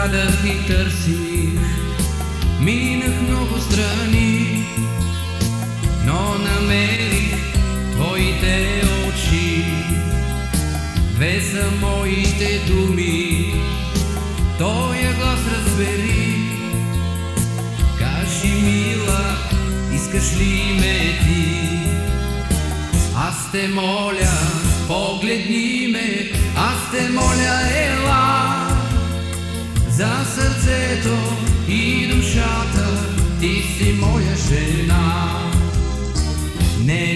страдах и търсих, минах много страни, но намерих твоите очи. Две са моите думи, тоя глас разбери. Кажи, мила, искаш ли ме ти? Аз те моля, погледни ме, аз те моля, ела. За сърцето и душата ти си моя жена. Не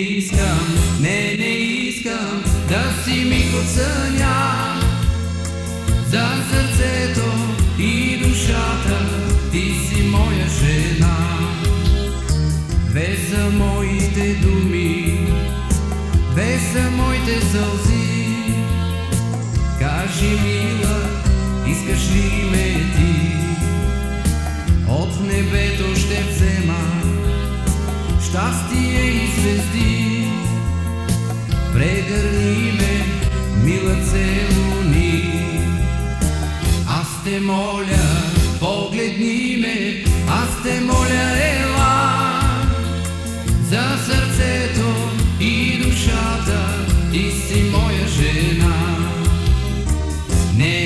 искам да си ми от съня. За сърцето и душата ти си моя жена. Две са моите думи, две са моите сълзи. Кажи, мила, искаш ли ме ти? От небето ще взема щастие и звезди. Прегърни ме, мила, целуни. Аз те моля, погледни ме, аз те моля, ела. За сърцето и душата ти си моя жена. Не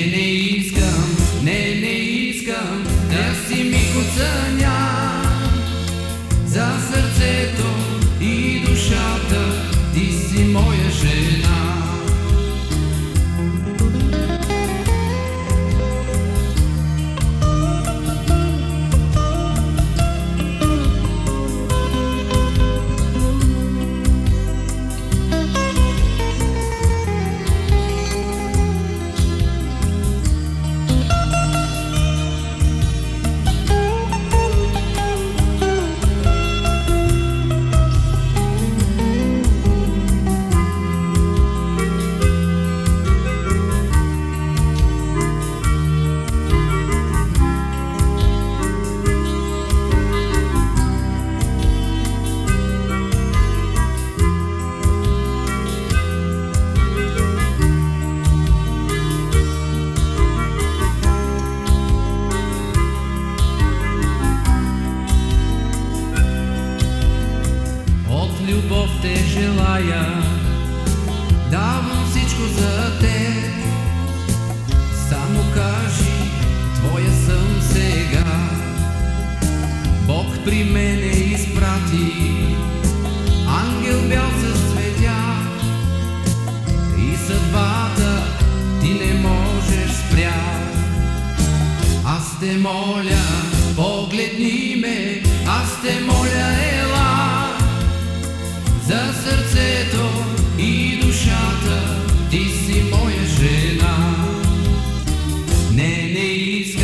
искам да си ми от съня. За сърцето и душата ти си моя жена. Любов те желая, давам всичко за теб. Само кажи, твоя съм сега. Бог при мене изпрати ангел бял с цветя. И съдбата ти не можеш спря. Аз те моля, погледни ме, аз те моля, ела. За сърцето и душата ти си моя жена. Не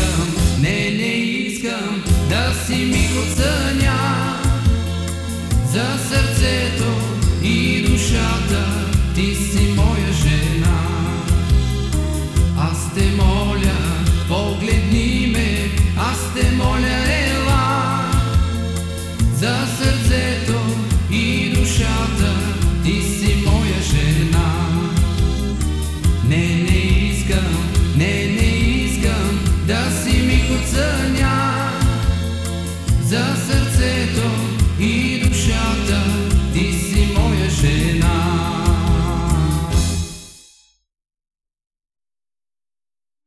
искам да си ми от съня. За сърцето и душата ти си моя жена. Аз те моля, погледни ме, аз те моля, ела. За сърцето